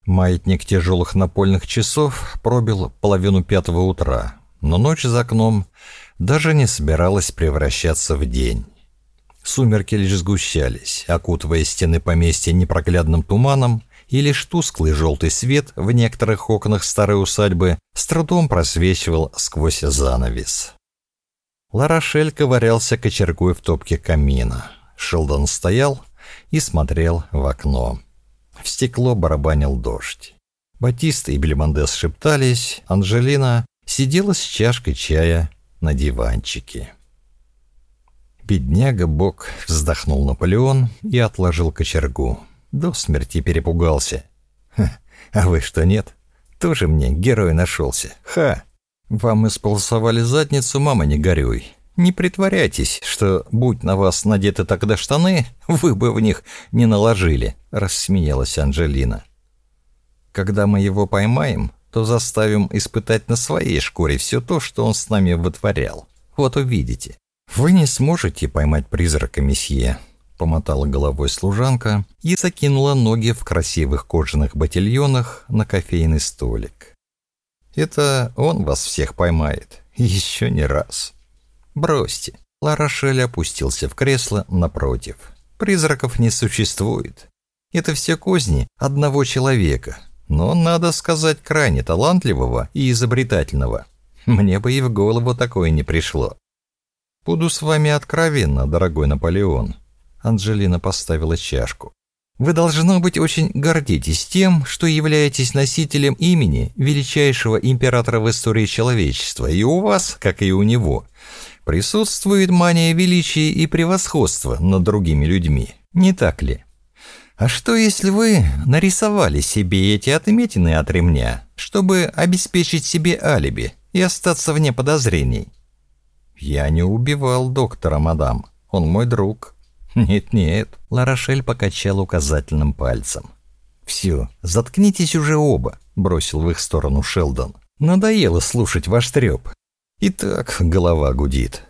Маятник тяжелых напольных часов пробил 4:30 утра, но ночь за окном даже не собиралась превращаться в день. Сумерки лишь сгущались, окутывая стены поместья непроглядным туманом, и лишь тусклый желтый свет в некоторых окнах старой усадьбы с трудом просвечивал сквозь занавес. Ла-Рошель ковырялся кочергой в топке камина. Шелдон стоял и смотрел в окно. В стекло барабанил дождь. Батист и Бельмондес шептались, Анжелина сидела с чашкой чая на диванчике. «Бедняга Бог», — вздохнул Наполеон и отложил кочергу. До смерти перепугался. «А вы что, нет? Тоже мне герой нашелся. Ха! Вам исполосовали задницу, мама, не горюй. Не притворяйтесь, что, будь на вас надеты тогда штаны, вы бы в них не наложили», — рассмеялась Анжелина. «Когда мы его поймаем, то заставим испытать на своей шкуре все то, что он с нами вытворял. Вот увидите». «Вы не сможете поймать призрака, месье», — помотала головой служанка и закинула ноги в красивых кожаных ботильонах на кофейный столик. «Это он вас всех поймает. Еще не раз». «Бросьте». Ла-Рошель опустился в кресло напротив. «Призраков не существует. Это все козни одного человека, но, надо сказать, крайне талантливого и изобретательного. Мне бы и в голову такое не пришло». «Буду с вами откровенна, дорогой Наполеон». Анжелина поставила чашку. «Вы, должно быть, очень гордитесь тем, что являетесь носителем имени величайшего императора в истории человечества, и у вас, как и у него, присутствует мания величия и превосходства над другими людьми, не так ли? А что, если вы нарисовали себе эти отметины от ремня, чтобы обеспечить себе алиби и остаться вне подозрений?» «Я не убивал доктора, мадам. Он мой друг». «Нет-нет», — Ла-Рошель покачал указательным пальцем. «Все, заткнитесь уже оба», — бросил в их сторону Шелдон. «Надоело слушать ваш треп. И так голова гудит».